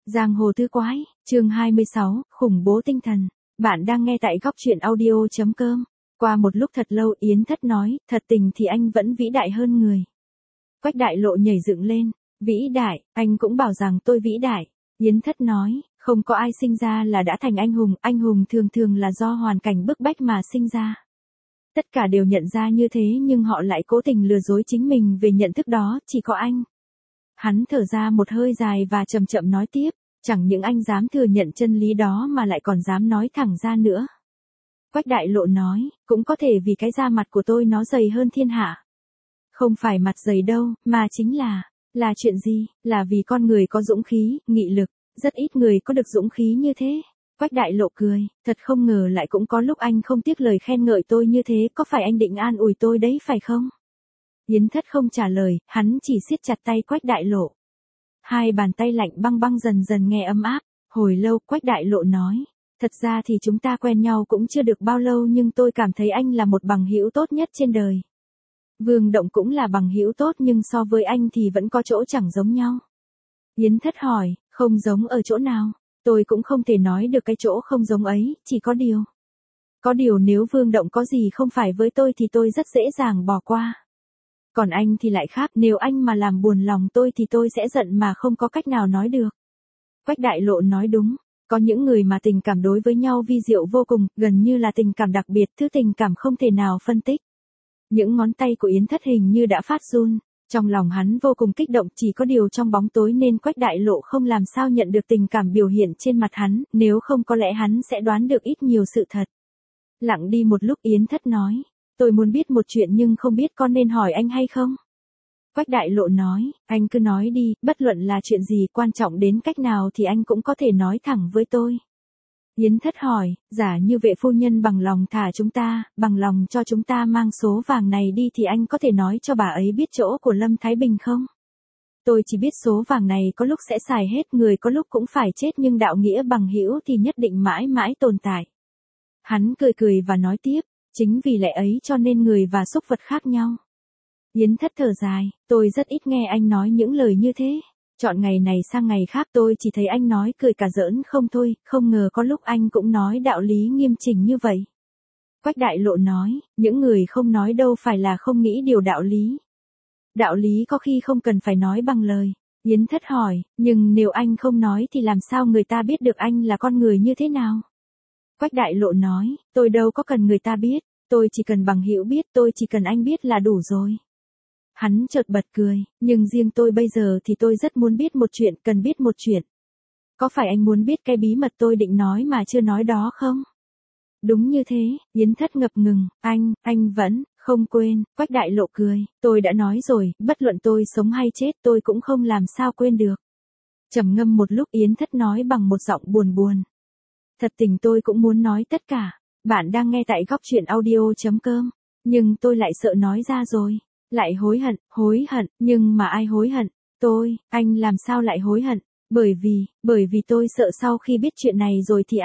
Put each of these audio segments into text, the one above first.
Giang hồ tứ quái, chương 26, khủng bố tinh thần. Bạn đang nghe tại góc truyện audio.com. Qua một lúc thật lâu Yến Thất nói, thật tình thì anh vẫn vĩ đại hơn người. Quách Đại Lộ nhảy dựng lên, vĩ đại, anh cũng bảo rằng tôi vĩ đại. Yến Thất nói, không có ai sinh ra là đã thành anh hùng thường thường là do hoàn cảnh bức bách mà sinh ra. Tất cả đều nhận ra như thế nhưng họ lại cố tình lừa dối chính mình về nhận thức đó, chỉ có anh. Hắn thở ra một hơi dài và chậm chậm nói tiếp, chẳng những anh dám thừa nhận chân lý đó mà lại còn dám nói thẳng ra nữa. Quách Đại Lộ nói, cũng có thể vì cái da mặt của tôi nó dày hơn thiên hạ. Không phải mặt dày đâu, mà chính là chuyện gì, là vì con người có dũng khí, nghị lực, rất ít người có được dũng khí như thế. Quách Đại Lộ cười, thật không ngờ lại cũng có lúc anh không tiếc lời khen ngợi tôi như thế, có phải anh định an ủi tôi đấy phải không? Yến Thất không trả lời, hắn chỉ siết chặt tay Quách Đại Lộ. Hai bàn tay lạnh băng băng dần dần nghe ấm áp, hồi lâu Quách Đại Lộ nói, thật ra thì chúng ta quen nhau cũng chưa được bao lâu nhưng tôi cảm thấy anh là một bằng hữu tốt nhất trên đời. Vương Động cũng là bằng hữu tốt nhưng so với anh thì vẫn có chỗ chẳng giống nhau. Yến Thất hỏi, không giống ở chỗ nào? Tôi cũng không thể nói được cái chỗ không giống ấy, chỉ có điều. Có điều nếu Vương Động có gì không phải với tôi thì tôi rất dễ dàng bỏ qua. Còn anh thì lại khác, nếu anh mà làm buồn lòng tôi thì tôi sẽ giận mà không có cách nào nói được. Quách Đại Lộ nói đúng, có những người mà tình cảm đối với nhau vi diệu vô cùng, gần như là tình cảm đặc biệt, thứ tình cảm không thể nào phân tích. Những ngón tay của Yến Thất hình như đã phát run, trong lòng hắn vô cùng kích động, chỉ có điều trong bóng tối nên Quách Đại Lộ không làm sao nhận được tình cảm biểu hiện trên mặt hắn, nếu không có lẽ hắn sẽ đoán được ít nhiều sự thật. Lặng đi một lúc Yến Thất nói, tôi muốn biết một chuyện nhưng không biết có nên hỏi anh hay không? Quách Đại Lộ nói, anh cứ nói đi, bất luận là chuyện gì, quan trọng đến cách nào thì anh cũng có thể nói thẳng với tôi. Yến Thất hỏi, giả như vệ phu nhân bằng lòng thả chúng ta, bằng lòng cho chúng ta mang số vàng này đi thì anh có thể nói cho bà ấy biết chỗ của Lâm Thái Bình không? Tôi chỉ biết số vàng này có lúc sẽ xài hết, người có lúc cũng phải chết, nhưng đạo nghĩa bằng hữu thì nhất định mãi mãi tồn tại. Hắn cười cười và nói tiếp, chính vì lẽ ấy cho nên người và súc vật khác nhau. Yến Thất thở dài, tôi rất ít nghe anh nói những lời như thế. Chọn ngày này sang ngày khác tôi chỉ thấy anh nói cười cả giỡn không thôi, không ngờ có lúc anh cũng nói đạo lý nghiêm chỉnh như vậy. Quách Đại Lộ nói, những người không nói đâu phải là không nghĩ điều đạo lý. Đạo lý có khi không cần phải nói bằng lời. Yến Thất hỏi, nhưng nếu anh không nói thì làm sao người ta biết được anh là con người như thế nào? Quách Đại Lộ nói, tôi đâu có cần người ta biết, tôi chỉ cần bằng hữu biết, tôi chỉ cần anh biết là đủ rồi. Hắn chợt bật cười, nhưng riêng tôi bây giờ thì tôi rất muốn biết một chuyện, cần biết một chuyện. Có phải anh muốn biết cái bí mật tôi định nói mà chưa nói đó không? Đúng như thế, Yến Thất ngập ngừng, anh vẫn không quên. Quách Đại Lộ cười, tôi đã nói rồi, bất luận tôi sống hay chết tôi cũng không làm sao quên được. Trầm ngâm một lúc Yến Thất nói bằng một giọng buồn buồn. Thật tình tôi cũng muốn nói tất cả. Bạn đang nghe tại góc truyện audio.com, nhưng tôi lại sợ nói ra rồi. Lại hối hận, nhưng mà ai hối hận? Tôi, anh làm sao lại hối hận? Bởi vì tôi sợ sau khi biết chuyện này rồi thì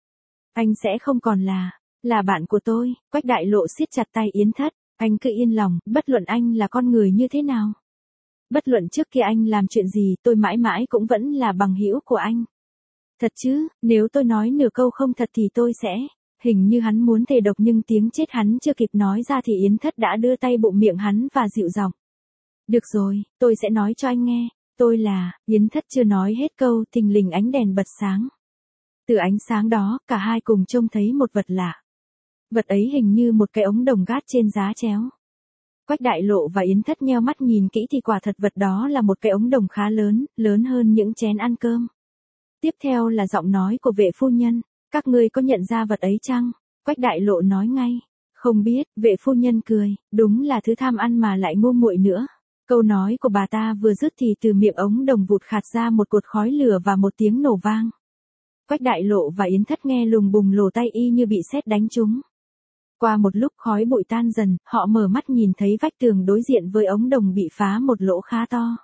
anh sẽ không còn là bạn của tôi. Quách Đại Lộ siết chặt tay Yến Thất, anh cứ yên lòng, bất luận anh là con người như thế nào. Bất luận trước kia anh làm chuyện gì, tôi mãi mãi cũng vẫn là bằng hữu của anh. Thật chứ, nếu tôi nói nửa câu không thật thì tôi sẽ... Hình như hắn muốn thề độc nhưng tiếng chết hắn chưa kịp nói ra thì Yến Thất đã đưa tay bụng miệng hắn và dịu giọng. Được rồi, tôi sẽ nói cho anh nghe. Tôi là... Yến Thất chưa nói hết câu, thình lình ánh đèn bật sáng. Từ ánh sáng đó, cả hai cùng trông thấy một vật lạ. Vật ấy hình như một cái ống đồng gác trên giá chéo. Quách Đại Lộ và Yến Thất nheo mắt nhìn kỹ thì quả thật vật đó là một cái ống đồng khá lớn, lớn hơn những chén ăn cơm. Tiếp theo là giọng nói của vệ phu nhân. Các ngươi có nhận ra vật ấy chăng? Quách Đại Lộ nói ngay. Không biết, vệ phu nhân cười, đúng là thứ tham ăn mà lại ngu muội nữa. Câu nói của bà ta vừa dứt thì từ miệng ống đồng vụt khạt ra một cột khói lửa và một tiếng nổ vang. Quách Đại Lộ và Yến Thất nghe lùng bùng lồ tay y như bị sét đánh trúng. Qua một lúc khói bụi tan dần, họ mở mắt nhìn thấy vách tường đối diện với ống đồng bị phá một lỗ khá to.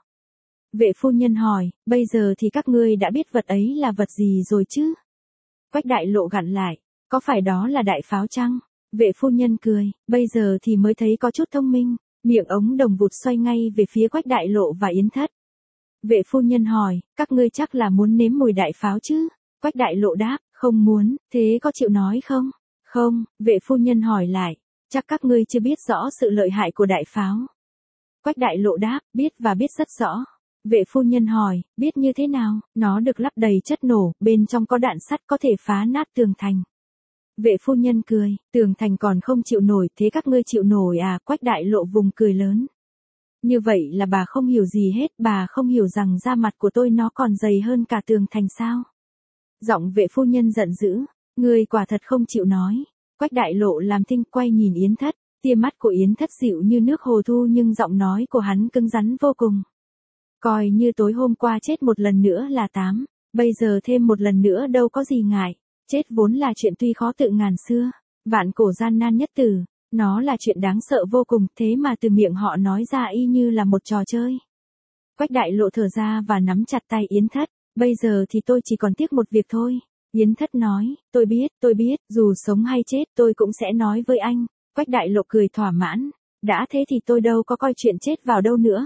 Vệ phu nhân hỏi, bây giờ thì các ngươi đã biết vật ấy là vật gì rồi chứ? Quách Đại Lộ gặn lại, có phải đó là đại pháo chăng? Vệ phu nhân cười, bây giờ thì mới thấy có chút thông minh. Miệng ống đồng vụt xoay ngay về phía Quách Đại Lộ và Yến Thất. Vệ phu nhân hỏi, các ngươi chắc là muốn nếm mùi đại pháo chứ? Quách đại lộ đáp, không muốn, thế có chịu nói không? Không, vệ phu nhân hỏi lại, chắc các ngươi chưa biết rõ sự lợi hại của đại pháo. Quách đại lộ đáp, biết và biết rất rõ. Vệ phu nhân hỏi, biết như thế nào? Nó được lắp đầy chất nổ, bên trong có đạn sắt có thể phá nát tường thành. Vệ phu nhân cười, tường thành còn không chịu nổi, thế các ngươi chịu nổi à? Quách đại lộ vùng cười lớn. Như vậy là bà không hiểu gì hết, bà không hiểu rằng da mặt của tôi nó còn dày hơn cả tường thành sao? Giọng vệ phu nhân giận dữ, ngươi quả thật không chịu nói. Quách đại lộ làm thinh quay nhìn Yến Thất, tia mắt của Yến Thất dịu như nước hồ thu nhưng giọng nói của hắn cứng rắn vô cùng. Coi như tối hôm qua chết một lần nữa là 8, bây giờ thêm một lần nữa đâu có gì ngại. Chết vốn là chuyện tuy khó tự ngàn xưa, vạn cổ gian nan nhất tử, nó là chuyện đáng sợ vô cùng, thế mà từ miệng họ nói ra y như là một trò chơi. Quách đại lộ thở ra và nắm chặt tay Yến Thất, bây giờ thì tôi chỉ còn tiếc một việc thôi. Yến Thất nói, tôi biết, dù sống hay chết tôi cũng sẽ nói với anh. Quách đại lộ cười thỏa mãn, đã thế thì tôi đâu có coi chuyện chết vào đâu nữa.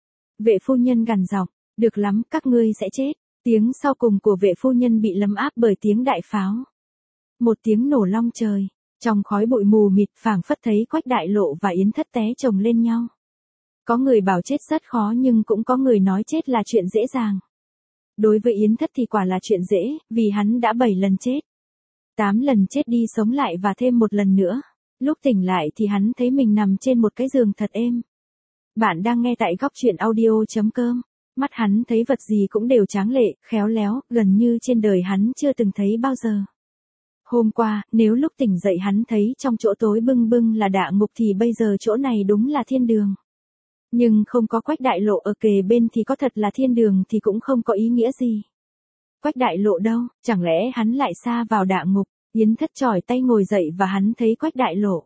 Vệ phu nhân gằn giọng, được lắm, các ngươi sẽ chết. Tiếng sau cùng của vệ phu nhân bị lấn áp bởi tiếng đại pháo. Một tiếng nổ long trời, trong khói bụi mù mịt phảng phất thấy Quách đại lộ và Yến Thất té chồng lên nhau. Có người bảo chết rất khó nhưng cũng có người nói chết là chuyện dễ dàng. Đối với Yến Thất thì quả là chuyện dễ, vì hắn đã 7 lần chết. 8 lần chết đi sống lại và thêm một lần nữa. Lúc tỉnh lại thì hắn thấy mình nằm trên một cái giường thật êm. Bạn đang nghe tại góc truyện audio.com. Mắt hắn thấy vật gì cũng đều tráng lệ, khéo léo, gần như trên đời hắn chưa từng thấy bao giờ. Hôm qua, nếu lúc tỉnh dậy hắn thấy trong chỗ tối bưng bưng là địa ngục thì bây giờ chỗ này đúng là thiên đường. Nhưng không có Quách đại lộ ở kề bên thì có thật là thiên đường thì cũng không có ý nghĩa gì. Quách đại lộ đâu, chẳng lẽ hắn lại sa vào địa ngục? Yến Thất chỏi tay ngồi dậy và hắn thấy Quách đại lộ.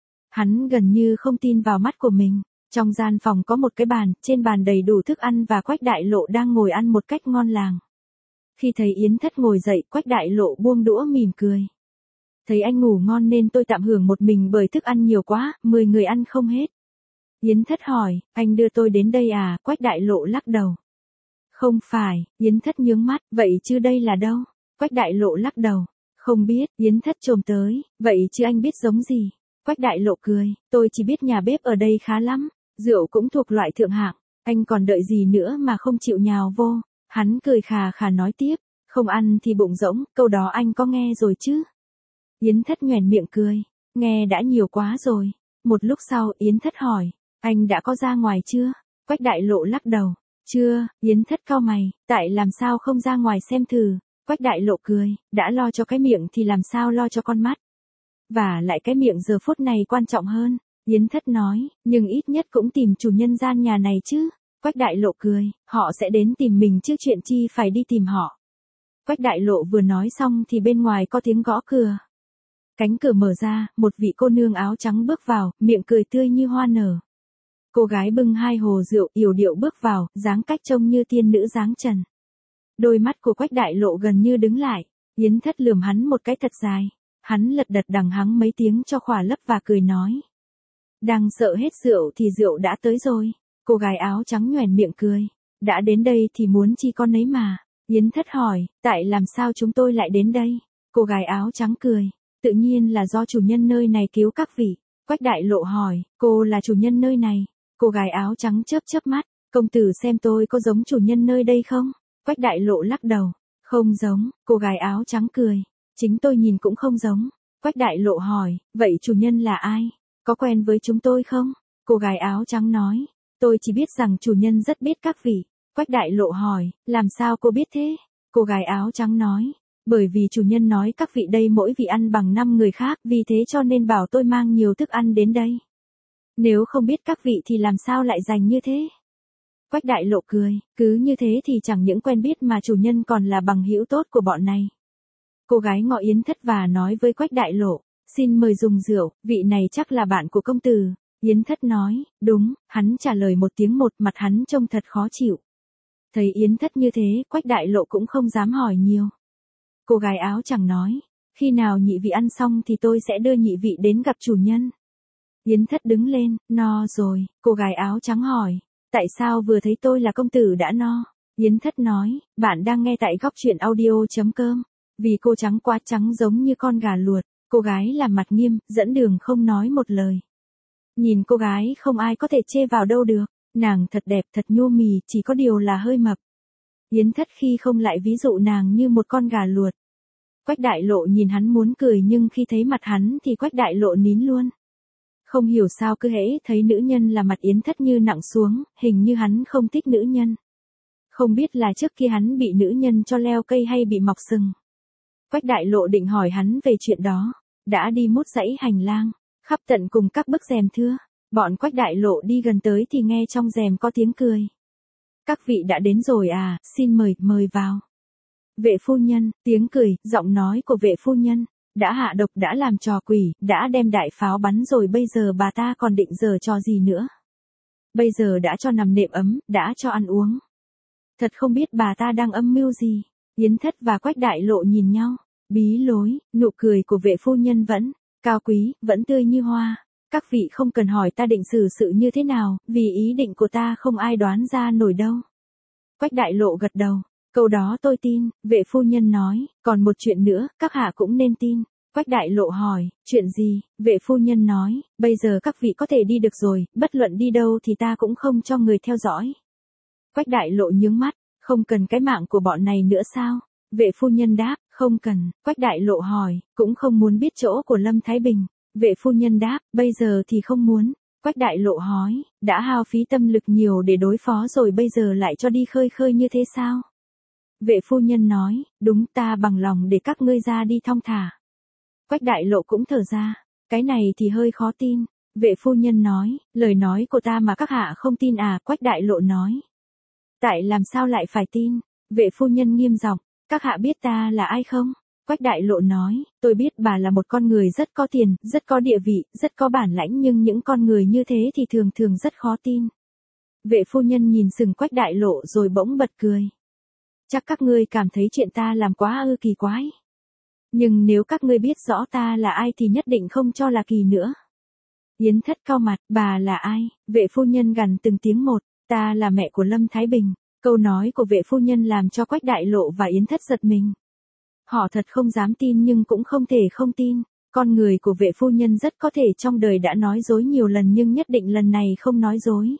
Hắn gần như không tin vào mắt của mình. Trong gian phòng có một cái bàn, trên bàn đầy đủ thức ăn và Quách đại lộ đang ngồi ăn một cách ngon lành. Khi thấy Yến Thất ngồi dậy, Quách đại lộ buông đũa mỉm cười. Thấy anh ngủ ngon nên tôi tạm hưởng một mình bởi thức ăn nhiều quá, 10 người ăn không hết. Yến Thất hỏi, anh đưa tôi đến đây à? Quách đại lộ lắc đầu. Không phải, Yến Thất nhướng mắt, vậy chứ đây là đâu? Quách đại lộ lắc đầu. Không biết, Yến Thất chồm tới, vậy chứ anh biết giống gì? Quách đại lộ cười, tôi chỉ biết nhà bếp ở đây khá lắm, rượu cũng thuộc loại thượng hạng, anh còn đợi gì nữa mà không chịu nhào vô? Hắn cười khà khà nói tiếp, không ăn thì bụng rỗng, câu đó anh có nghe rồi chứ? Yến Thất nhoẻn miệng cười, nghe đã nhiều quá rồi. Một lúc sau Yến Thất hỏi, anh đã có ra ngoài chưa? Quách đại lộ lắc đầu, chưa. Yến Thất cau mày, tại làm sao không ra ngoài xem thử? Quách đại lộ cười, đã lo cho cái miệng thì làm sao lo cho con mắt? Và lại cái miệng giờ phút này quan trọng hơn. Yến Thất nói, nhưng ít nhất cũng tìm chủ nhân gian nhà này chứ. Quách đại lộ cười, họ sẽ đến tìm mình chứ chuyện chi phải đi tìm họ. Quách đại lộ vừa nói xong thì bên ngoài có tiếng gõ cửa. Cánh cửa mở ra, một vị cô nương áo trắng bước vào, miệng cười tươi như hoa nở. Cô gái bưng 2 hồ rượu, yểu điệu bước vào, dáng cách trông như tiên nữ dáng trần. Đôi mắt của Quách đại lộ gần như đứng lại. Yến Thất lườm hắn một cái thật dài. Hắn lật đật đằng hắng mấy tiếng cho khỏa lấp và cười nói. Đang sợ hết rượu thì rượu đã tới rồi. Cô gái áo trắng nhoẻn miệng cười. Đã đến đây thì muốn chi con nấy mà. Yến Thất hỏi, tại làm sao chúng tôi lại đến đây? Cô gái áo trắng cười. Tự nhiên là do chủ nhân nơi này cứu các vị. Quách đại lộ hỏi, cô là chủ nhân nơi này. Cô gái áo trắng chớp chớp mắt. Công tử xem tôi có giống chủ nhân nơi đây không? Quách đại lộ lắc đầu. Không giống. Cô gái áo trắng cười. Chính tôi nhìn cũng không giống. Quách đại lộ hỏi, vậy chủ nhân là ai? Có quen với chúng tôi không? Cô gái áo trắng nói, tôi chỉ biết rằng chủ nhân rất biết các vị. Quách đại lộ hỏi, làm sao cô biết thế? Cô gái áo trắng nói, bởi vì chủ nhân nói các vị đây mỗi vị ăn bằng 5 người khác, vì thế cho nên bảo tôi mang nhiều thức ăn đến đây. Nếu không biết các vị thì làm sao lại dành như thế? Quách đại lộ cười, cứ như thế thì chẳng những quen biết mà chủ nhân còn là bằng hữu tốt của bọn này. Cô gái ngọ Yến Thất và nói với Quách đại lộ, xin mời dùng rượu, vị này chắc là bạn của công tử. Yến Thất nói, đúng, hắn trả lời một tiếng một, mặt hắn trông thật khó chịu. Thấy Yến Thất như thế, Quách đại lộ cũng không dám hỏi nhiều. Cô gái áo chẳng nói, khi nào nhị vị ăn xong thì tôi sẽ đưa nhị vị đến gặp chủ nhân. Yến Thất đứng lên, no rồi. Cô gái áo trắng hỏi, tại sao vừa thấy tôi là công tử đã no? Yến Thất nói, bạn đang nghe tại góc truyện audio.com. Vì cô trắng quá trắng giống như con gà luộc, cô gái làm mặt nghiêm, dẫn đường không nói một lời. Nhìn cô gái không ai có thể chê vào đâu được, nàng thật đẹp thật nhu mì, chỉ có điều là hơi mập. Yến Thất khi không lại ví dụ nàng như một con gà luộc. Quách Đại Lộ nhìn hắn muốn cười nhưng khi thấy mặt hắn thì Quách Đại Lộ nín luôn. Không hiểu sao cứ hễ thấy nữ nhân là mặt Yến Thất như nặng xuống, hình như hắn không thích nữ nhân. Không biết là trước kia hắn bị nữ nhân cho leo cây hay bị mọc sừng. Quách Đại Lộ định hỏi hắn về chuyện đó, đã đi mút dãy hành lang, khắp tận cùng các bức rèm thưa. Bọn Quách Đại Lộ đi gần tới thì nghe trong rèm có tiếng cười. Các vị đã đến rồi à, xin mời vào. Vệ phu nhân, tiếng cười, giọng nói của vệ phu nhân, đã hạ độc đã làm trò quỷ, đã đem đại pháo bắn rồi bây giờ bà ta còn định giở trò gì nữa. Bây giờ đã cho nằm nệm ấm, đã cho ăn uống. Thật không biết bà ta đang âm mưu gì. Yến Thất và Quách Đại Lộ nhìn nhau, bí lối, nụ cười của vệ phu nhân vẫn cao quý, vẫn tươi như hoa. Các vị không cần hỏi ta định xử sự như thế nào, vì ý định của ta không ai đoán ra nổi đâu. Quách Đại Lộ gật đầu, câu đó tôi tin. Vệ phu nhân nói, còn một chuyện nữa, các hạ cũng nên tin. Quách Đại Lộ hỏi, chuyện gì? Vệ phu nhân nói, bây giờ các vị có thể đi được rồi, bất luận đi đâu thì ta cũng không cho người theo dõi. Quách Đại Lộ nhướng mắt, không cần cái mạng của bọn này nữa sao? Vệ phu nhân đáp, không cần. Quách Đại Lộ hỏi, cũng không muốn biết chỗ của Lâm Thái Bình. Vệ phu nhân đáp, bây giờ thì không muốn. Quách Đại Lộ hỏi, đã hao phí tâm lực nhiều để đối phó rồi bây giờ lại cho đi khơi khơi như thế sao? Vệ phu nhân nói, đúng, ta bằng lòng để các ngươi ra đi thong thả. Quách Đại Lộ cũng thở ra, cái này thì hơi khó tin. Vệ phu nhân nói, lời nói của ta mà các hạ không tin à? Quách Đại Lộ nói, tại làm sao lại phải tin? Vệ phu nhân nghiêm giọng, các hạ biết ta là ai không? Quách Đại Lộ nói, tôi biết bà là một con người rất có tiền, rất có địa vị, rất có bản lãnh nhưng những con người như thế thì thường thường rất khó tin. Vệ phu nhân nhìn sừng Quách Đại Lộ rồi bỗng bật cười. Chắc các ngươi cảm thấy chuyện ta làm quá kỳ quái. Nhưng nếu các ngươi biết rõ ta là ai thì nhất định không cho là kỳ nữa. Yến Thất cau mặt, bà là ai? Vệ phu nhân gằn từng tiếng một, ta là mẹ của Lâm Thái Bình. Câu nói của vệ phu nhân làm cho Quách Đại Lộ và Yến Thất giật mình. Họ thật không dám tin nhưng cũng không thể không tin. Con người của vệ phu nhân rất có thể trong đời đã nói dối nhiều lần nhưng nhất định lần này không nói dối.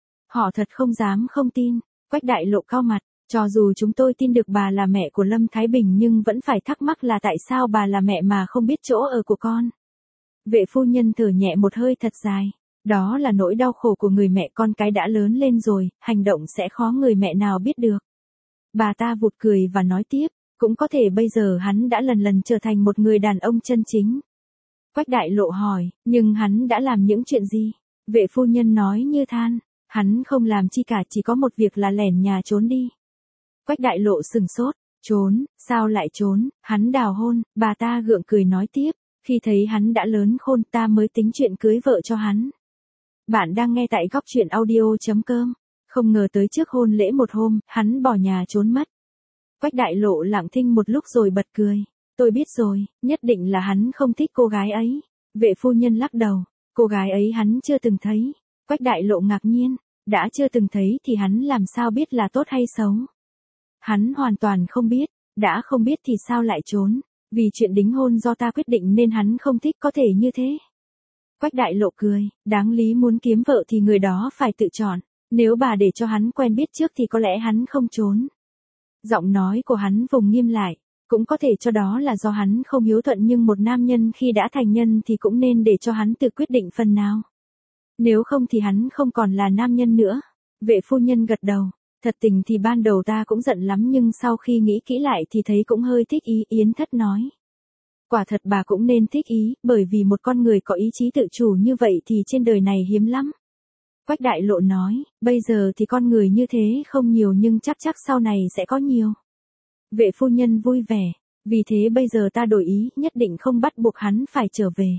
Họ thật không dám không tin. Quách Đại Lộ cau mặt, cho dù chúng tôi tin được bà là mẹ của Lâm Thái Bình nhưng vẫn phải thắc mắc là tại sao bà là mẹ mà không biết chỗ ở của con. Vệ phu nhân thở nhẹ một hơi thật dài. Đó là nỗi đau khổ của người mẹ, con cái đã lớn lên rồi, hành động sẽ khó người mẹ nào biết được. Bà ta vụt cười và nói tiếp, cũng có thể bây giờ hắn đã lần lần trở thành một người đàn ông chân chính. Quách Đại Lộ hỏi, nhưng hắn đã làm những chuyện gì? Vệ phu nhân nói như than, hắn không làm chi cả, chỉ có một việc là lẻn nhà trốn đi. Quách Đại Lộ sừng sốt, trốn, sao lại trốn? Hắn đào hôn. Bà ta gượng cười nói tiếp, khi thấy hắn đã lớn khôn ta mới tính chuyện cưới vợ cho hắn. Bạn đang nghe tại góc truyện audio.com. Không ngờ tới trước hôn lễ một hôm, hắn bỏ nhà trốn mất. Quách Đại Lộ lặng thinh một lúc rồi bật cười. Tôi biết rồi, nhất định là hắn không thích cô gái ấy. Vệ phu nhân lắc đầu, cô gái ấy hắn chưa từng thấy. Quách Đại Lộ ngạc nhiên, đã chưa từng thấy thì hắn làm sao biết là tốt hay xấu? Hắn hoàn toàn không biết, đã không biết thì sao lại trốn? Vì chuyện đính hôn do ta quyết định nên hắn không thích, có thể như thế. Quách Đại Lộ cười, đáng lý muốn kiếm vợ thì người đó phải tự chọn. Nếu bà để cho hắn quen biết trước thì có lẽ hắn không trốn. Giọng nói của hắn vùng nghiêm lại, cũng có thể cho đó là do hắn không hiếu thuận nhưng một nam nhân khi đã thành nhân thì cũng nên để cho hắn tự quyết định phần nào. Nếu không thì hắn không còn là nam nhân nữa. Vệ phu nhân gật đầu, thật tình thì ban đầu ta cũng giận lắm nhưng sau khi nghĩ kỹ lại thì thấy cũng hơi thích ý. Yến Thất nói. Quả thật bà cũng nên thích ý, bởi vì một con người có ý chí tự chủ như vậy thì trên đời này hiếm lắm. Quách Đại Lộ nói, bây giờ thì con người như thế không nhiều nhưng chắc sau này sẽ có nhiều. Vệ phu nhân vui vẻ, vì thế bây giờ ta đổi ý, nhất định không bắt buộc hắn phải trở về.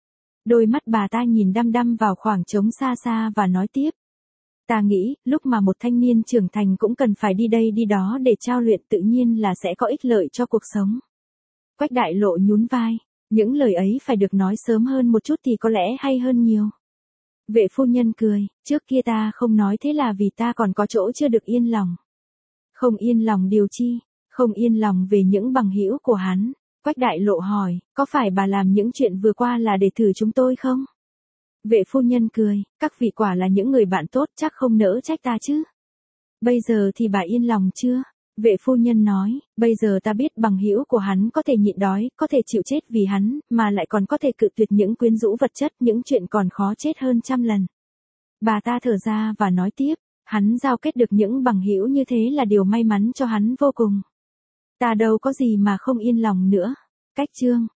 Đôi mắt bà ta nhìn đăm đăm vào khoảng trống xa xa và nói tiếp. Ta nghĩ, lúc mà một thanh niên trưởng thành cũng cần phải đi đây đi đó để trao luyện, tự nhiên là sẽ có ích lợi cho cuộc sống. Quách Đại Lộ nhún vai, những lời ấy phải được nói sớm hơn một chút thì có lẽ hay hơn nhiều. Vệ phu nhân cười, trước kia ta không nói thế là vì ta còn có chỗ chưa được yên lòng. Không yên lòng điều chi? Không yên lòng về những bằng hữu của hắn. Quách đại lộ hỏi, có phải bà làm những chuyện vừa qua là để thử chúng tôi không? Vệ phu nhân cười, các vị quả là những người bạn tốt, chắc không nỡ trách ta chứ. Bây giờ thì bà yên lòng chưa? Vệ phu nhân nói, bây giờ ta biết bằng hữu của hắn có thể nhịn đói, có thể chịu chết vì hắn, mà lại còn có thể cự tuyệt những quyến rũ vật chất, những chuyện còn khó chết hơn trăm lần. Bà ta thở ra và nói tiếp, hắn giao kết được những bằng hữu như thế là điều may mắn cho hắn vô cùng. Ta đâu có gì mà không yên lòng nữa. Cách chương